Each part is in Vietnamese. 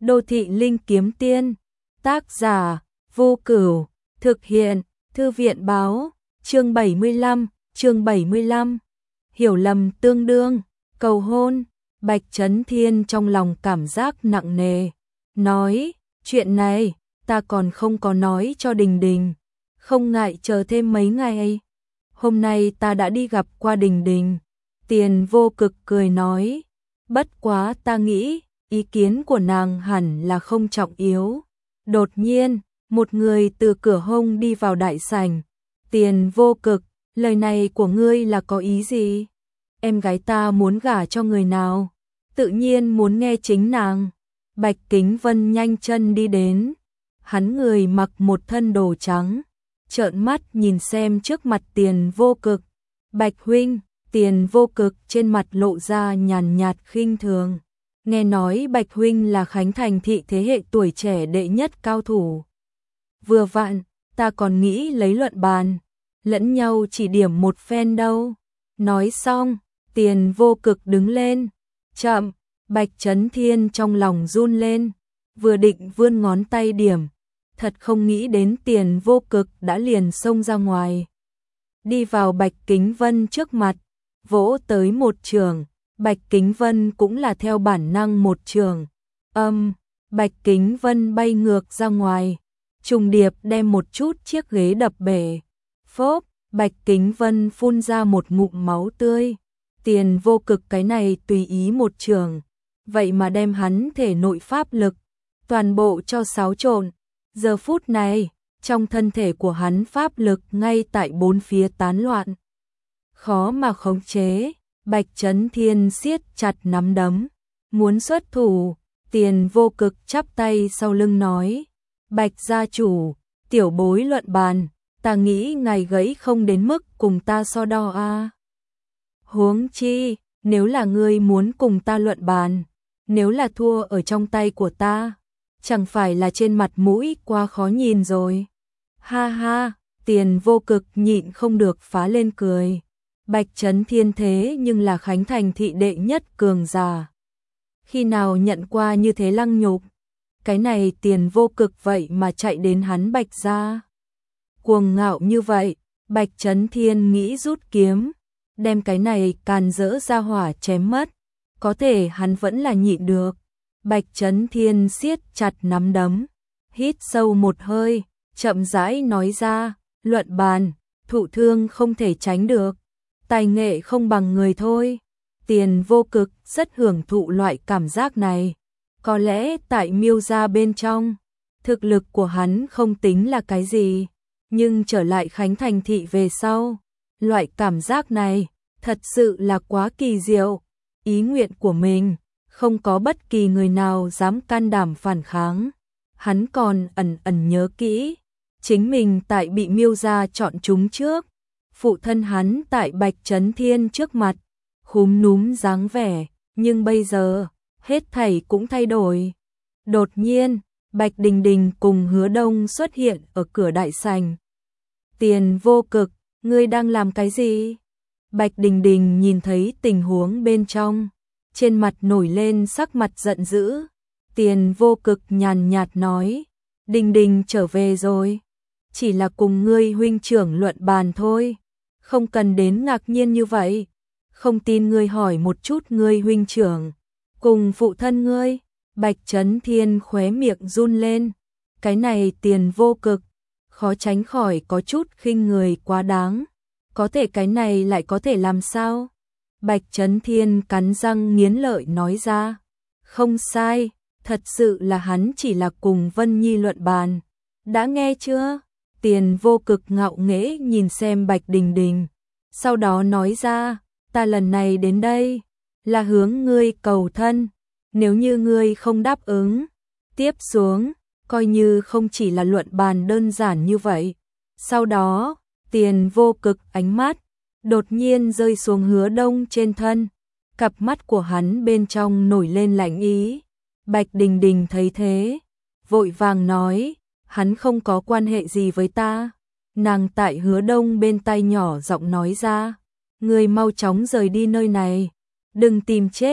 Đô thị linh kiếm tiên. Tác giả Vô Cửu. Thực hiện Thư viện báo. Chương 75. Hiểu lầm tương đương. Cầu hôn. Bạch Chấn Thiên trong lòng cảm giác nặng nề. Nói, chuyện này, ta còn không có nói cho Đình Đình. Không ngại chờ thêm mấy ngày. Hôm nay ta đã đi gặp qua Đình Đình. Tiền Vô Cực cười nói. Bất quá ta nghĩ, ý kiến của nàng hẳn là không trọng yếu. Đột nhiên, một người từ cửa hông đi vào đại sảnh. Tiền Vô Cực, lời này của ngươi là có ý gì? Em gái ta muốn gả cho người nào? Tự nhiên muốn nghe chính nàng. Bạch Kính Vân nhanh chân đi đến. Hắn người mặc một thân đồ trắng. Trợn mắt nhìn xem trước mặt Tiền Vô Cực. Bạch huynh. Tiền Vô Cực trên mặt lộ ra nhàn nhạt khinh thường. Nghe nói Bạch huynh là Khánh Thành thị thế hệ tuổi trẻ đệ nhất cao thủ. Vừa vặn, ta còn nghĩ lấy luận bàn, lẫn nhau chỉ điểm một phen đâu. Nói xong, Tiền Vô Cực đứng lên. Chậm, Bạch Chấn Thiên trong lòng run lên, vừa định vươn ngón tay điểm, thật không nghĩ đến Tiền Vô Cực đã liền xông ra ngoài. Đi vào Bạch Kính Vân trước mặt, vỗ tới một trường. Bạch Kính Vân cũng là theo bản năng một trường. Bạch Kính Vân bay ngược ra ngoài, trùng điệp đem một chút chiếc ghế đập bể. Phốp, Bạch Kính Vân phun ra một ngụm máu tươi. Tiền Vô Cực cái này tùy ý một trường, vậy mà đem hắn thể nội pháp lực toàn bộ cho xáo trộn. Giờ phút này, trong thân thể của hắn pháp lực ngay tại bốn phía tán loạn, khó mà khống chế. Bạch Chấn Thiên siết chặt nắm đấm, muốn xuất thủ. Tiền Vô Cực chắp tay sau lưng nói. Bạch gia chủ, tiểu bối luận bàn, ta nghĩ ngài gãy không đến mức cùng ta so đo a. Huống chi, nếu là ngươi muốn cùng ta luận bàn, nếu là thua ở trong tay của ta, chẳng phải là trên mặt mũi quá khó nhìn rồi. Ha ha, Tiền Vô Cực nhịn không được phá lên cười. Bạch Chấn Thiên thế nhưng là Khánh Thành thị đệ nhất cường giả. Khi nào nhận qua như thế lăng nhục? Cái này Tiền Vô Cực vậy mà chạy đến hắn Bạch gia. Cuồng ngạo như vậy, Bạch Chấn Thiên nghĩ rút kiếm, đem cái này càn rỡ ra hỏa chém mất. Có thể hắn vẫn là nhịn được. Bạch Chấn Thiên siết chặt nắm đấm, hít sâu một hơi, chậm rãi nói ra, luận bàn, thụ thương không thể tránh được. Tài nghệ không bằng người thôi. Tiền Vô Cực rất hưởng thụ loại cảm giác này. Có lẽ tại Miêu gia bên trong, thực lực của hắn không tính là cái gì, nhưng trở lại Khánh Thành thị về sau, loại cảm giác này thật sự là quá kỳ diệu. Ý nguyện của mình, không có bất kỳ người nào dám can đảm phản kháng. Hắn còn ẩn ẩn nhớ kỹ, chính mình tại bị Miêu gia chọn chúng trước, phụ thân hắn tại Bạch Chấn Thiên trước mặt, khúm núm dáng vẻ, nhưng bây giờ, hết thảy cũng thay đổi. Đột nhiên, Bạch Đình Đình cùng Hứa Đông xuất hiện ở cửa đại sảnh. Tiền Vô Cực, ngươi đang làm cái gì? Bạch Đình Đình nhìn thấy tình huống bên trong, trên mặt nổi lên sắc mặt giận dữ. Tiền Vô Cực nhàn nhạt nói, Đình Đình trở về rồi, chỉ là cùng ngươi huynh trưởng luận bàn thôi. Không cần đến ngạc nhiên như vậy. Không tin ngươi hỏi một chút ngươi huynh trưởng cùng phụ thân ngươi. Bạch Chấn Thiên khóe miệng run lên. Cái này Tiền Vô Cực, khó tránh khỏi có chút khinh người quá đáng. Có thể cái này lại có thể làm sao? Bạch Chấn Thiên cắn răng nghiến lợi nói ra. Không sai, thật sự là hắn chỉ là cùng Vân Nhi luận bàn. Đã nghe chưa? Tiền Vô Cực ngạo nghễ nhìn xem Bạch Đình Đình, sau đó nói ra, ta lần này đến đây là hướng ngươi cầu thân, nếu như ngươi không đáp ứng, tiếp xuống, coi như không chỉ là luận bàn đơn giản như vậy. Sau đó, Tiền Vô Cực ánh mắt đột nhiên rơi xuống Hứa Đông trên thân, cặp mắt của hắn bên trong nổi lên lạnh ý. Bạch Đình Đình thấy thế, vội vàng nói, hắn không có quan hệ gì với ta. Nàng tại Hứa Đông bên tai nhỏ giọng nói ra, ngươi mau chóng rời đi nơi này, đừng tìm chết,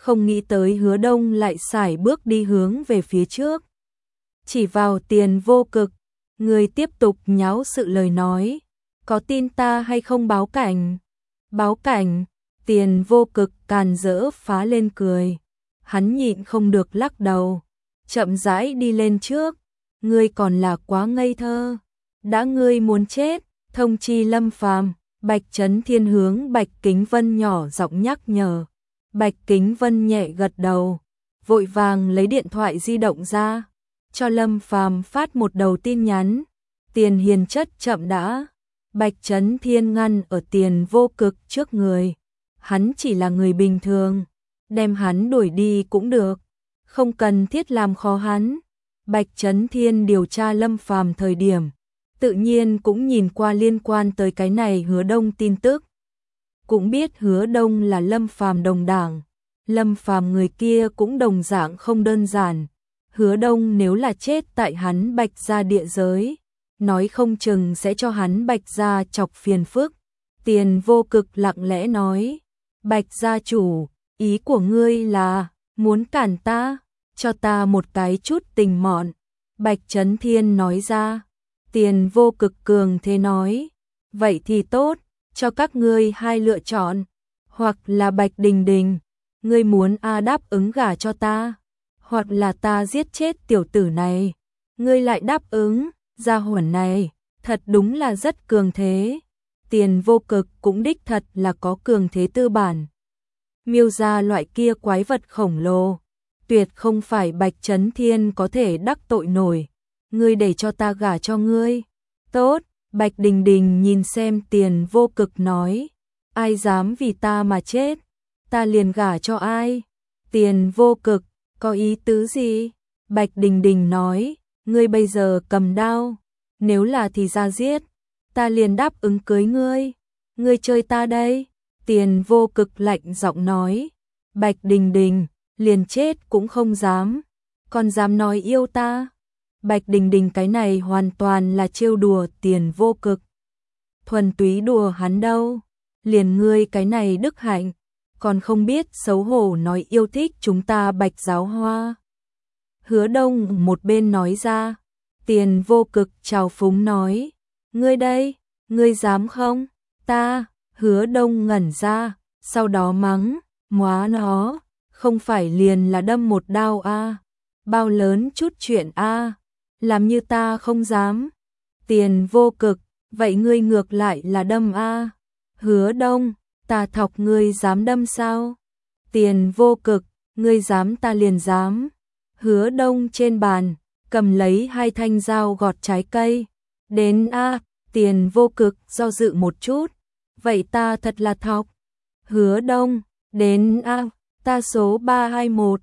không nghĩ tới Hứa Đông lại sải bước đi hướng về phía trước. Chỉ vào Tiền Vô Cực, người tiếp tục nháo sự lời nói, có tin ta hay không báo cảnh? Báo cảnh? Tiền Vô Cực càn rỡ phá lên cười. Hắn nhịn không được lắc đầu, chậm rãi đi lên trước, ngươi còn là quá ngây thơ, đã ngươi muốn chết, thông chi Lâm Phàm. Bạch Chấn Thiên hướng Bạch Kính Vân nhỏ giọng nhắc nhở. Bạch Kính Vân nhẹ gật đầu, vội vàng lấy điện thoại di động ra, cho Lâm Phàm phát một đầu tin nhắn. Tiền Hiền Chất chậm đã. Bạch Chấn Thiên ngăn ở Tiền Vô Cực trước người. Hắn chỉ là người bình thường, đem hắn đuổi đi cũng được, không cần thiết làm khó hắn. Bạch Chấn Thiên điều tra Lâm Phàm thời điểm, tự nhiên cũng nhìn qua liên quan tới cái này Hứa Đông tin tức. Cũng biết Hứa Đông là Lâm Phàm đồng đảng, Lâm Phàm người kia cũng đồng dạng không đơn giản. Hứa Đông nếu là chết tại hắn Bạch gia địa giới, nói không chừng sẽ cho hắn Bạch gia chọc phiền phức. Tiền Vô Cực lặng lẽ nói, Bạch gia chủ, ý của ngươi là muốn cản ta, cho ta một cái chút tình mọn. Bạch Chấn Thiên nói ra. Tiền Vô Cực cường thế nói, vậy thì tốt, cho các ngươi hai lựa chọn, hoặc là Bạch Đình Đình, ngươi muốn đáp ứng gả cho ta, hoặc là ta giết chết tiểu tử này, ngươi lại đáp ứng. Gia hỏa này thật đúng là rất cường thế. Tiền Vô Cực cũng đích thật là có cường thế tư bản. Miêu gia loại kia quái vật khổng lồ, tuyệt không phải Bạch Chấn Thiên có thể đắc tội nổi. Ngươi để cho ta gả cho ngươi. Tốt. Bạch Đình Đình nhìn xem Tiền Vô Cực nói, ai dám vì ta mà chết, ta liền gả cho ai. Tiền Vô Cực, có ý tứ gì? Bạch Đình Đình nói, ngươi bây giờ cầm đao, nếu là thì ra giết, ta liền đáp ứng cưới ngươi. Ngươi chơi ta đây. Tiền Vô Cực lạnh giọng nói. Bạch Đình Đình, liền chết cũng không dám, còn dám nói yêu ta. Bạch Đình Đình cái này hoàn toàn là trêu đùa Tiền Vô Cực. Thuần túy đùa hắn đâu. Liền ngươi cái này đức hạnh, còn không biết xấu hổ nói yêu thích chúng ta Bạch Giáo Hoa. Hứa Đông một bên nói ra. Tiền Vô Cực trào phúng nói, ngươi đây, ngươi dám không? Ta. Hứa Đông ngẩn ra, sau đó mắng, móa nó, không phải liền là đâm một đao bao lớn chút chuyện làm như ta không dám. Tiền Vô Cực, vậy ngươi ngược lại là đâm Hứa Đông, ta thọc ngươi dám đâm sao? Tiền Vô Cực, ngươi dám ta liền dám. Hứa Đông trên bàn, cầm lấy hai thanh dao gọt trái cây. Đến Tiền Vô Cực do dự một chút. Vậy ta thật là thọc. Hứa Đông, đến ta số 321.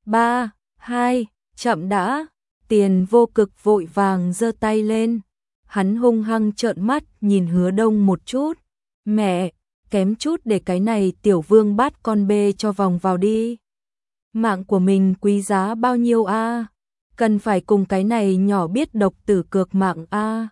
3, 2, chậm đã. Tiền Vô Cực vội vàng giơ tay lên. Hắn hung hăng trợn mắt nhìn Hứa Đông một chút. Mẹ, kém chút để cái này tiểu vương bắt con bê cho vòng vào đi. Mạng của mình quý giá bao nhiêu cần phải cùng cái này nhỏ biết độc tử cược mạng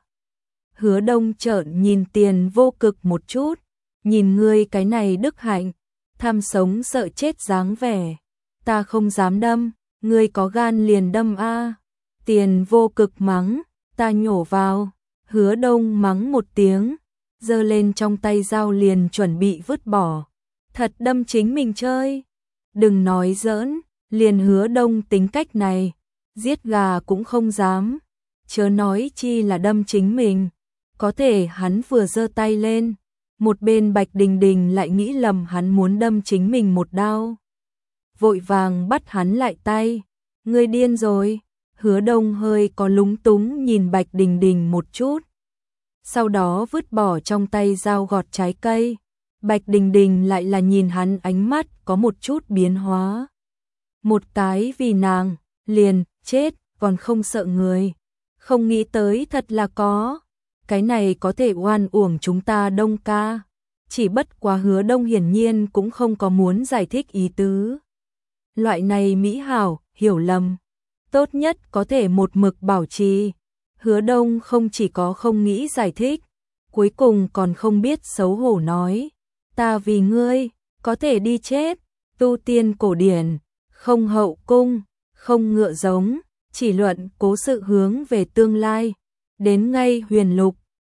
Hứa Đông trợn nhìn Tiền Vô Cực một chút, nhìn ngươi cái này đức hạnh, tham sống sợ chết dáng vẻ, ta không dám đâm, ngươi có gan liền đâm Tiền Vô Cực mắng, ta nhổ vào. Hứa Đông mắng một tiếng, giơ lên trong tay dao liền chuẩn bị vứt bỏ. Thật đâm chính mình chơi. Đừng nói giỡn, liền Hứa Đông tính cách này, giết gà cũng không dám, chớ nói chi là đâm chính mình. Có thể hắn vừa giơ tay lên, một bên Bạch Đình Đình lại nghĩ lầm hắn muốn đâm chính mình một đao. Vội vàng bắt hắn lại tay. Ngươi điên rồi. Hứa Đông hơi có lúng túng nhìn Bạch Đình Đình một chút. Sau đó vứt bỏ trong tay dao gọt trái cây. Bạch Đình Đình lại là nhìn hắn ánh mắt có một chút biến hóa. Một cái vì nàng, liền, chết, còn không sợ người. Không nghĩ tới thật là có. Cái này có thể oan uổng chúng ta Đông ca. Chỉ bất quá Hứa Đông hiển nhiên cũng không có muốn giải thích ý tứ. Loại này mỹ hảo, hiểu lầm. Tốt nhất có thể một mực bảo trì. Hứa Đông không chỉ có không nghĩ giải thích, cuối cùng còn không biết xấu hổ nói. Ta vì ngươi, có thể đi chết. tu tiên cổ điển, không hậu cung, không ngựa giống, chỉ luận cố sự hướng về tương lai. Đến ngay huyền lục,